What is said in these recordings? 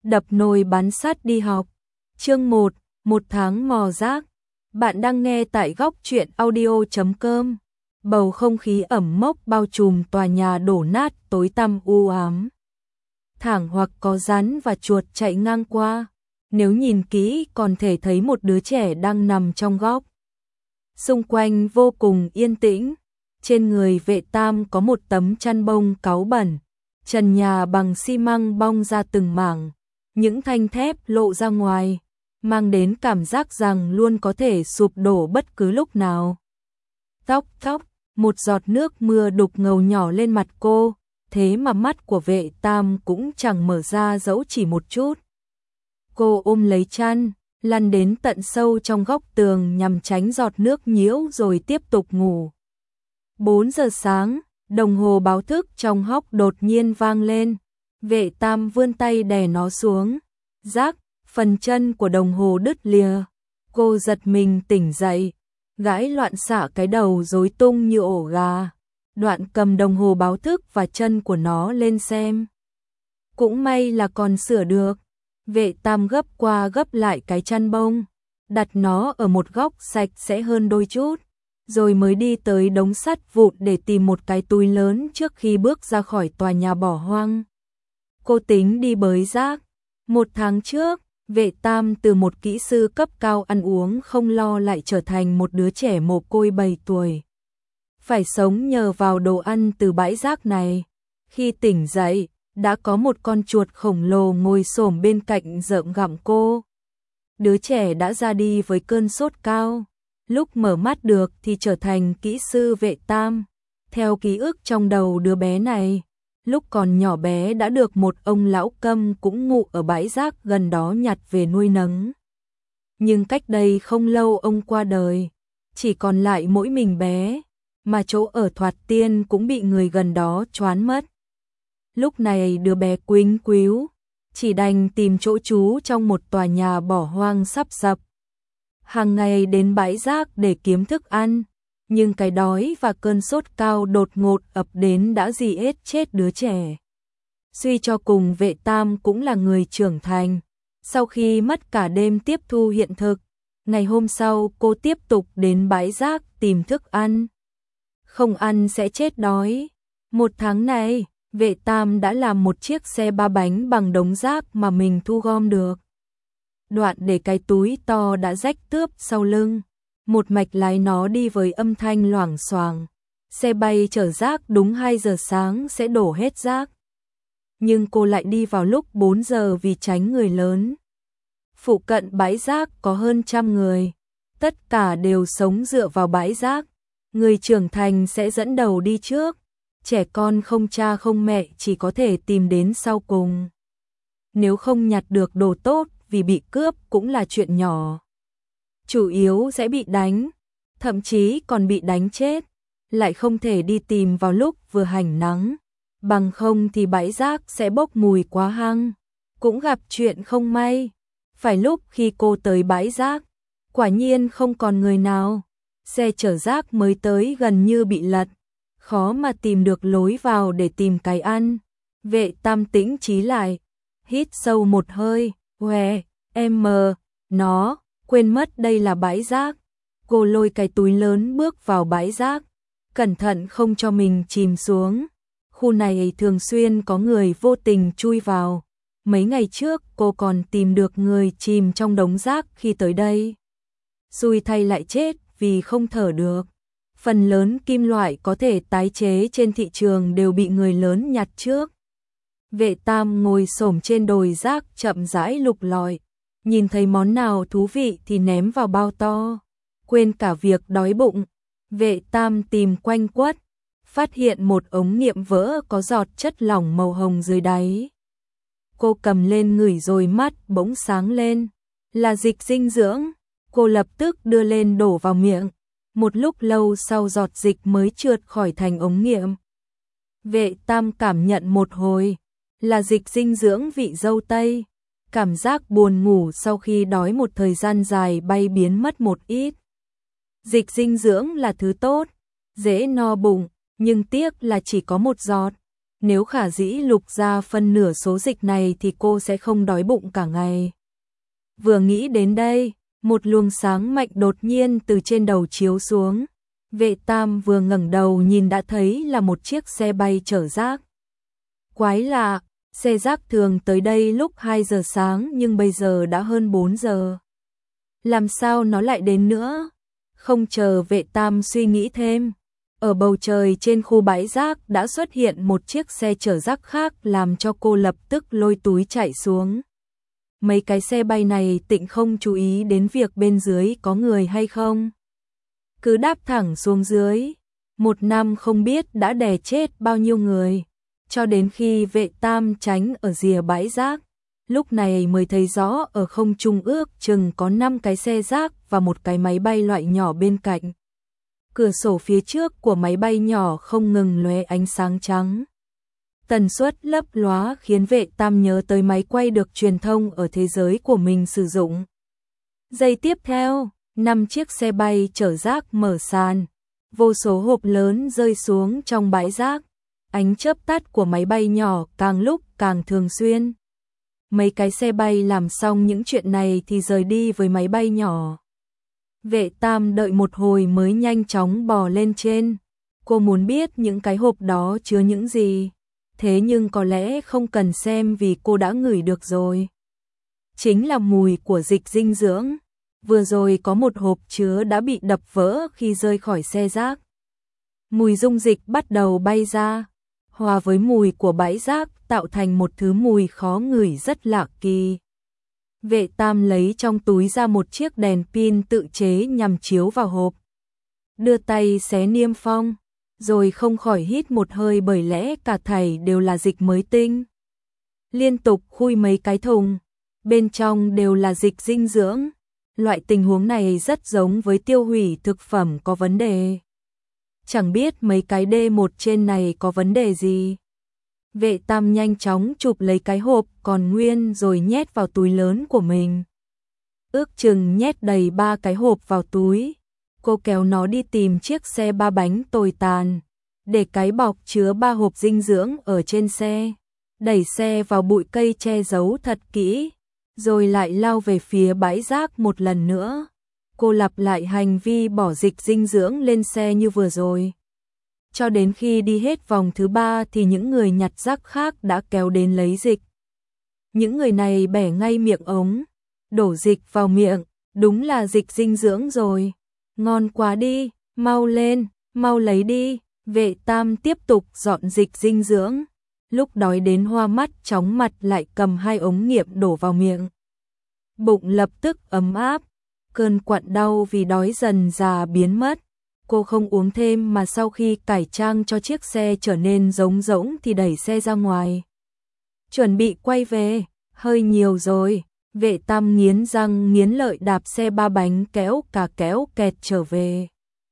đập nồi bắn sắt đi học. Chương 1, một tháng mò rác. Bạn đang nghe tại góc truyện audio.com. Bầu không khí ẩm mốc bao trùm tòa nhà đổ nát tối tăm u ám. Thẳng hoặc có rắn và chuột chạy ngang qua. Nếu nhìn kỹ còn thể thấy một đứa trẻ đang nằm trong góc. Xung quanh vô cùng yên tĩnh. Trên người vệ tam có một tấm chăn bông cáu bẩn. Trần nhà bằng xi măng bong ra từng mảng. Những thanh thép lộ ra ngoài, mang đến cảm giác rằng luôn có thể sụp đổ bất cứ lúc nào. Tóc, một giọt nước mưa đục ngầu nhỏ lên mặt cô, thế mà mắt của vệ tam cũng chẳng mở ra dẫu chỉ một chút. Cô ôm lấy chăn, lăn đến tận sâu trong góc tường nhằm tránh giọt nước nhiễu rồi tiếp tục ngủ. 4 giờ sáng, đồng hồ báo thức trong hốc đột nhiên vang lên. Vệ tam vươn tay đè nó xuống. Rác, phần chân của đồng hồ đứt lìa. Cô giật mình tỉnh dậy, gãi loạn xạ cái đầu rối tung như ổ gà. Đoạn cầm đồng hồ báo thức và chân của nó lên xem. Cũng may là còn sửa được. Vệ tam gấp qua gấp lại cái chăn bông, đặt nó ở một góc sạch sẽ hơn đôi chút, rồi mới đi tới đống sắt vụn để tìm một cái túi lớn trước khi bước ra khỏi tòa nhà bỏ hoang. Cô tính đi bới rác. 1 tháng trước, vệ tam từ một kỹ sư cấp cao ăn uống không lo lại trở thành một đứa trẻ mồ côi 7 tuổi. Phải sống nhờ vào đồ ăn từ bãi rác này. Khi tỉnh dậy, đã có một con chuột khổng lồ ngồi xổm bên cạnh rợm gặm cô. Đứa trẻ đã ra đi với cơn sốt cao. Lúc mở mắt được thì trở thành kỹ sư vệ tam. Theo ký ức trong đầu đứa bé này, lúc còn nhỏ bé đã được một ông lão câm cũng ngụ ở bãi rác gần đó nhặt về nuôi nấng. Nhưng cách đây không lâu ông qua đời, chỉ còn lại mỗi mình bé, mà chỗ ở Thoạt Tiên cũng bị người gần đó choán mất. Lúc này đứa bé quính quíu, chỉ đành tìm chỗ trú trong một tòa nhà bỏ hoang sắp sập. Hàng ngày đến bãi rác để kiếm thức ăn. Nhưng cái đói và cơn sốt cao đột ngột ập đến đã dì ết chết đứa trẻ. Suy cho cùng vệ tam cũng là người trưởng thành. Sau khi mất cả đêm tiếp thu hiện thực, ngày hôm sau cô tiếp tục đến bãi rác tìm thức ăn. Không ăn sẽ chết đói. 1 tháng này, vệ tam đã làm một chiếc xe 3 bánh bằng đống rác mà mình thu gom được. Đoạn để cái túi to đã rách tướp sau lưng. Một mạch lái nó đi với âm thanh loảng xoảng. Xe bay chở rác đúng 2 giờ sáng sẽ đổ hết rác. Nhưng cô lại đi vào lúc 4 giờ vì tránh người lớn. Phụ cận bãi rác có hơn 100 người. Tất cả đều sống dựa vào bãi rác. Người trưởng thành sẽ dẫn đầu đi trước. Trẻ con không cha không mẹ chỉ có thể tìm đến sau cùng. Nếu không nhặt được đồ tốt vì bị cướp cũng là chuyện nhỏ. Chủ yếu sẽ bị đánh, thậm chí còn bị đánh chết, lại không thể đi tìm vào lúc vừa hảnh nắng, bằng không thì bãi rác sẽ bốc mùi quá hăng. Cũng gặp chuyện không may, phải lúc khi cô tới bãi rác, quả nhiên không còn người nào, xe chở rác mới tới gần như bị lật, khó mà tìm được lối vào để tìm cái ăn. Vệ tam tĩnh trí lại, hít sâu một hơi, nó quên mất đây là bãi rác. Cô lôi cái túi lớn bước vào bãi rác, cẩn thận không cho mình chìm xuống. Khu này thường xuyên có người vô tình chui vào. Mấy ngày trước cô còn tìm được người chìm trong đống rác khi tới đây. Xui thay lại chết vì không thở được. Phần lớn kim loại có thể tái chế trên thị trường đều bị người lớn nhặt trước. Vệ tam ngồi xổm trên đồi rác chậm rãi lục lọi. Nhìn thấy món nào thú vị thì ném vào bao to, quên cả việc đói bụng. Vệ tam tìm quanh quất, phát hiện một ống nghiệm vỡ có giọt chất lỏng màu hồng dưới đáy. Cô cầm lên ngửi rồi mắt bỗng sáng lên, là dịch dinh dưỡng. Cô lập tức đưa lên đổ vào miệng, một lúc lâu sau giọt dịch mới trượt khỏi thành ống nghiệm. Vệ tam cảm nhận một hồi, là dịch dinh dưỡng vị dâu tây. Cảm giác buồn ngủ sau khi đói một thời gian dài bay biến mất một ít. Dịch dinh dưỡng là thứ tốt, dễ no bụng, nhưng tiếc là chỉ có một giọt. Nếu khả dĩ lục ra phân nửa số dịch này thì cô sẽ không đói bụng cả ngày. Vừa nghĩ đến đây, một luồng sáng mạnh đột nhiên từ trên đầu chiếu xuống. Vệ Tam vừa ngẩng đầu nhìn đã thấy là một chiếc xe bay chở rác. Quái lạ, xe rác thường tới đây lúc 2 giờ sáng nhưng bây giờ đã hơn 4 giờ. Làm sao nó lại đến nữa? Không chờ Vệ Tam suy nghĩ thêm. Ở bầu trời trên khu bãi rác đã xuất hiện một chiếc xe chở rác khác làm cho cô lập tức lôi túi chạy xuống. Mấy cái xe bay này tịnh không chú ý đến việc bên dưới có người hay không. Cứ đáp thẳng xuống dưới. Một năm không biết đã đè chết bao nhiêu người. Cho đến khi Vệ Tam tránh ở rìa bãi rác. Lúc này mới thấy rõ ở không trung ước chừng có 5 cái xe rác và một cái máy bay loại nhỏ bên cạnh. Cửa sổ phía trước của máy bay nhỏ không ngừng lóe ánh sáng trắng. Tần suất lấp lóa khiến Vệ Tam nhớ tới máy quay được truyền thông ở thế giới của mình sử dụng. Giây tiếp theo, 5 chiếc xe bay chở rác mở sàn. Vô số hộp lớn rơi xuống trong bãi rác. Ánh chớp tắt của máy bay nhỏ càng lúc càng thường xuyên. Mấy cái xe bay làm xong những chuyện này thì rời đi với máy bay nhỏ. Vệ Tam đợi một hồi mới nhanh chóng bò lên trên. Cô muốn biết những cái hộp đó chứa những gì. Thế nhưng có lẽ không cần xem vì cô đã ngửi được rồi. Chính là mùi của dịch dinh dưỡng. Vừa rồi có một hộp chứa đã bị đập vỡ khi rơi khỏi xe rác. Mùi dung dịch bắt đầu bay ra, hòa với mùi của bãi rác tạo thành một thứ mùi khó ngửi rất lạ kỳ. Vệ Tam lấy trong túi ra một chiếc đèn pin tự chế nhằm chiếu vào hộp. Đưa tay xé niêm phong, rồi không khỏi hít một hơi bởi lẽ cả thảy đều là dịch mới tinh. Liên tục khui mấy cái thùng, bên trong đều là dịch dinh dưỡng. Loại tình huống này rất giống với tiêu hủy thực phẩm có vấn đề. Chẳng biết mấy cái D1 trên này có vấn đề gì. Vệ Tam nhanh chóng chụp lấy cái hộp còn nguyên rồi nhét vào túi lớn của mình. Ước chừng nhét đầy 3 cái hộp vào túi. Cô kéo nó đi tìm chiếc xe 3 bánh tồi tàn. Để cái bọc chứa 3 hộp dinh dưỡng ở trên xe. Đẩy xe vào bụi cây che giấu thật kỹ. Rồi lại lao về phía bãi rác một lần nữa. Cô lặp lại hành vi bỏ dịch dinh dưỡng lên xe như vừa rồi. Cho đến khi đi hết vòng thứ 3 thì những người nhặt rác khác đã kéo đến lấy dịch. Những người này bẻ ngay miệng ống, đổ dịch vào miệng, đúng là dịch dinh dưỡng rồi. Ngon quá đi, mau lên, mau lấy đi. Vệ Tam tiếp tục dọn dịch dinh dưỡng. Lúc đói đến hoa mắt chóng mặt lại cầm 2 ống nghiệm đổ vào miệng. Bụng lập tức ấm áp, cơn quặn đau vì đói dần dà biến mất. Cô không uống thêm mà sau khi cải trang cho chiếc xe trở nên trống rỗng thì đẩy xe ra ngoài. Chuẩn bị quay về, hơi nhiều rồi. Vệ Tam nghiến răng nghiến lợi đạp xe 3 bánh kéo kẹt trở về.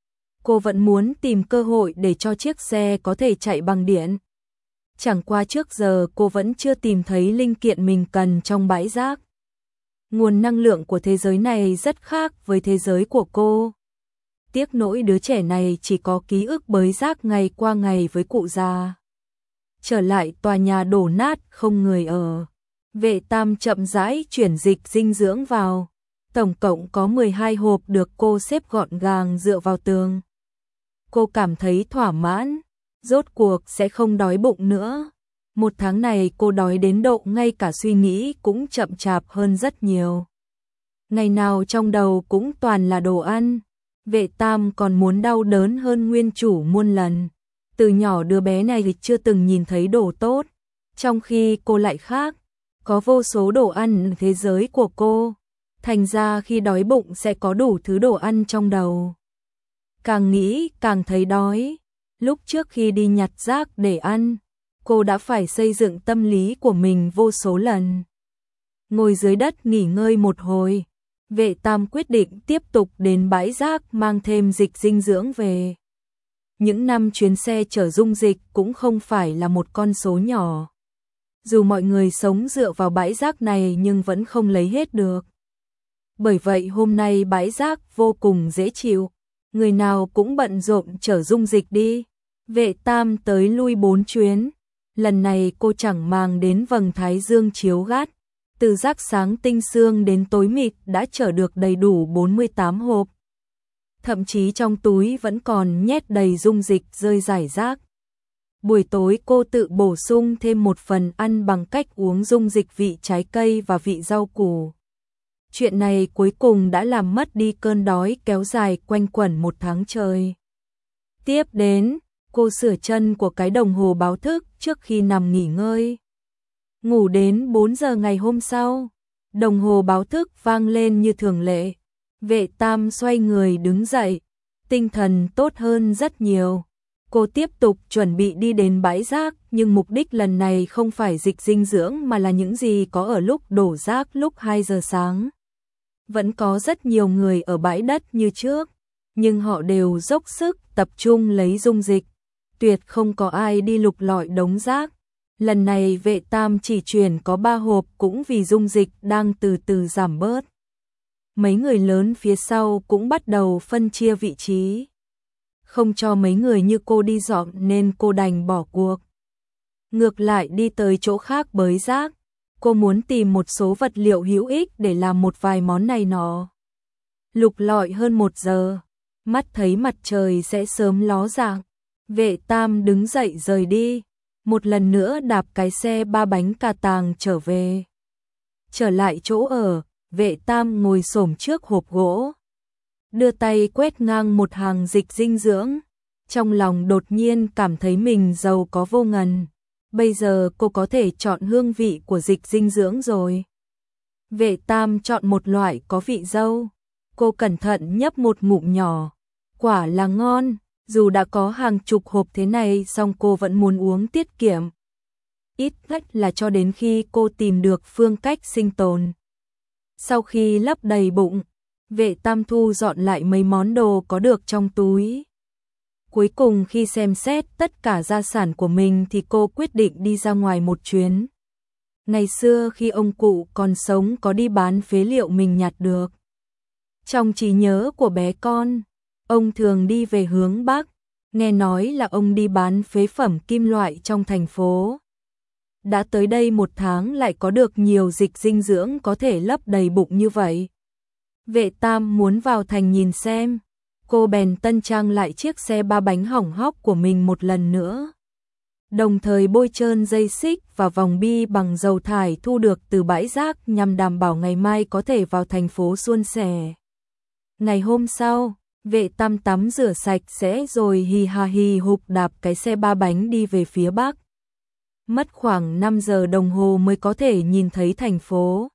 Cô vẫn muốn tìm cơ hội để cho chiếc xe có thể chạy bằng điện. Chẳng qua trước giờ cô vẫn chưa tìm thấy linh kiện mình cần trong bãi rác. Nguồn năng lượng của thế giới này rất khác với thế giới của cô. Tiếc nỗi đứa trẻ này chỉ có ký ức bới rác ngày qua ngày với cụ già. Trở lại tòa nhà đổ nát không người ở. Vệ Tam chậm rãi chuyển dịch dinh dưỡng vào. Tổng cộng có 12 hộp được cô xếp gọn gàng dựa vào tường. Cô cảm thấy thỏa mãn, rốt cuộc sẽ không đói bụng nữa. Một tháng này cô đói đến độ ngay cả suy nghĩ cũng chậm chạp hơn rất nhiều. Ngày nào trong đầu cũng toàn là đồ ăn. Vệ Tam còn muốn đau đớn hơn nguyên chủ muôn lần. Từ nhỏ đứa bé này chưa từng nhìn thấy đồ tốt. Trong khi cô lại khác, có vô số đồ ăn ở thế giới của cô. Thành ra khi đói bụng sẽ có đủ thứ đồ ăn trong đầu. Càng nghĩ càng thấy đói. Lúc trước khi đi nhặt rác để ăn, cô đã phải xây dựng tâm lý của mình vô số lần. Ngồi dưới đất nghỉ ngơi một hồi, Vệ Tam quyết định tiếp tục đến bãi rác mang thêm dịch dinh dưỡng về. Những 5 chuyến xe chở dung dịch cũng không phải là một con số nhỏ. Dù mọi người sống dựa vào bãi rác này nhưng vẫn không lấy hết được. Bởi vậy hôm nay bãi rác vô cùng dễ chịu, người nào cũng bận rộn chở dung dịch đi. Vệ Tam tới lui 4 chuyến, Lần này cô chẳng màng đến vầng thái dương chiếu gắt, từ rạng sáng tinh sương đến tối mịt đã chở được đầy đủ 48 hộp. Thậm chí trong túi vẫn còn nhét đầy dung dịch rơi rải rác. Buổi tối cô tự bổ sung thêm một phần ăn bằng cách uống dung dịch vị trái cây và vị rau củ. Chuyện này cuối cùng đã làm mất đi cơn đói kéo dài quanh quẩn một tháng trời. Tiếp đến, cô sửa chân của cái đồng hồ báo thức trước khi nằm nghỉ ngơi. Ngủ đến 4 giờ ngày hôm sau, đồng hồ báo thức vang lên như thường lệ. Vệ Tam xoay người đứng dậy, tinh thần tốt hơn rất nhiều. Cô tiếp tục chuẩn bị đi đến bãi rác, nhưng mục đích lần này không phải dịch dinh dưỡng mà là những gì có ở lúc đổ rác lúc 2 giờ sáng. Vẫn có rất nhiều người ở bãi đất như trước, nhưng họ đều dốc sức tập trung lấy dung dịch. Tuyệt không có ai đi lục lọi đống rác. Lần này Vệ Tam chỉ chuyển có 3 hộp cũng vì dung dịch đang từ từ giảm bớt. Mấy người lớn phía sau cũng bắt đầu phân chia vị trí. Không cho mấy người như cô đi dọn nên cô đành bỏ cuộc. Ngược lại đi tới chỗ khác bới rác. Cô muốn tìm một số vật liệu hữu ích để làm một vài món này nọ. Lục lọi hơn 1 giờ, mắt thấy mặt trời sẽ sớm ló dạng. Vệ Tam đứng dậy rời đi, một lần nữa đạp cái xe 3 bánh cà tàng trở về. Trở lại chỗ ở, Vệ Tam ngồi xổm trước hộp gỗ, đưa tay quét ngang một hàng dịch dinh dưỡng. Trong lòng đột nhiên cảm thấy mình giàu có vô ngần. Bây giờ cô có thể chọn hương vị của dịch dinh dưỡng rồi. Vệ Tam chọn một loại có vị dâu. Cô cẩn thận nhấp một ngụm nhỏ. Quả là ngon, dù đã có hàng chục hộp thế này song cô vẫn muốn uống tiết kiệm. Ít nhất là cho đến khi cô tìm được phương cách sinh tồn. Sau khi lấp đầy bụng, Vệ Tam thu dọn lại mấy món đồ có được trong túi. Cuối cùng khi xem xét tất cả gia sản của mình thì cô quyết định đi ra ngoài một chuyến. Ngày xưa khi ông cụ còn sống có đi bán phế liệu mình nhặt được. Trong trí nhớ của bé con, ông thường đi về hướng Bắc, nghe nói là ông đi bán phế phẩm kim loại trong thành phố. Đã tới đây 1 tháng lại có được nhiều dịch dinh dưỡng có thể lấp đầy bụng như vậy. Vệ Tam muốn vào thành nhìn xem. Cô bèn tân trang lại chiếc xe 3 bánh hỏng hóc của mình một lần nữa. Đồng thời bôi trơn dây xích và vòng bi bằng dầu thải thu được từ bãi rác nhằm đảm bảo ngày mai có thể vào thành phố suôn sẻ. Ngày hôm sau, Vệ Tam tắm rửa sạch sẽ rồi hì hà hì hục đạp cái xe 3 bánh đi về phía Bắc. Mất khoảng 5 giờ đồng hồ mới có thể nhìn thấy thành phố.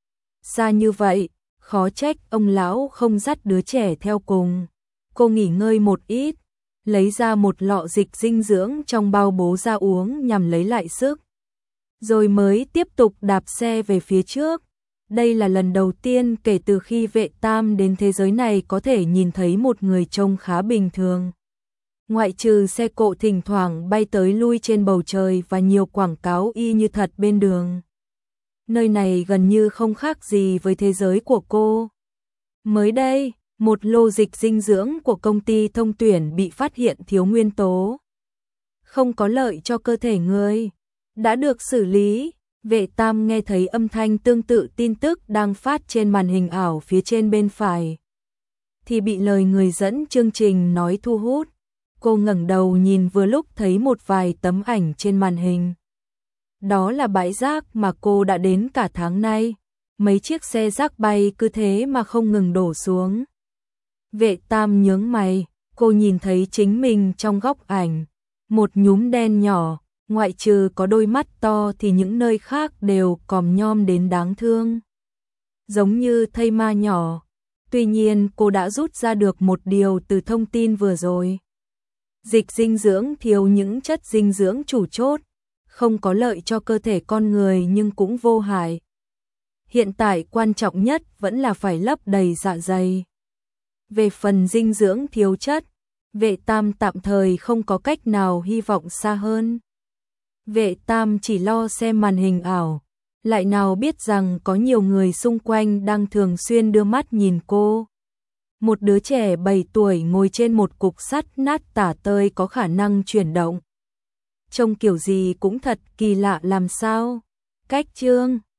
Xa như vậy, khó trách ông lão không dắt đứa trẻ theo cùng. Cô nghỉ ngơi một ít, lấy ra một lọ dịch dinh dưỡng trong bao bố ra uống nhằm lấy lại sức. Rồi mới tiếp tục đạp xe về phía trước. Đây là lần đầu tiên kể từ khi Vệ Tam đến thế giới này có thể nhìn thấy một người trông khá bình thường. Ngoại trừ xe cộ thỉnh thoảng bay tới lui trên bầu trời và nhiều quảng cáo y như thật bên đường. Nơi này gần như không khác gì với thế giới của cô. Mới đây, một lô dịch dinh dưỡng của công ty thông tuyển bị phát hiện thiếu nguyên tố không có lợi cho cơ thể người, đã được xử lý. Vệ Tam nghe thấy âm thanh tương tự tin tức đang phát trên màn hình ảo phía trên bên phải, thì bị lời người dẫn chương trình nói thu hút. Cô ngẩng đầu nhìn vừa lúc thấy một vài tấm ảnh trên màn hình. Đó là bãi rác mà cô đã đến cả tháng nay. Mấy chiếc xe rác bay cứ thế mà không ngừng đổ xuống. Vệ Tam nhướng mày, cô nhìn thấy chính mình trong góc ảnh. Một nhúm đen nhỏ, ngoại trừ có đôi mắt to thì những nơi khác đều còm nhom đến đáng thương. Giống như thây ma nhỏ. Tuy nhiên cô đã rút ra được một điều từ thông tin vừa rồi. Dịch dinh dưỡng thiếu những chất dinh dưỡng chủ chốt, không có lợi cho cơ thể con người nhưng cũng vô hại. Hiện tại quan trọng nhất vẫn là phải lấp đầy dạ dày. Về phần dinh dưỡng thiếu chất, Vệ Tam tạm thời không có cách nào hy vọng xa hơn. Vệ Tam chỉ lo xem màn hình ảo, lại nào biết rằng có nhiều người xung quanh đang thường xuyên đưa mắt nhìn cô. Một đứa trẻ 7 tuổi ngồi trên một cục sắt nát tả tơi có khả năng chuyển động. trông kiểu gì cũng thật kỳ lạ làm sao. Cách chương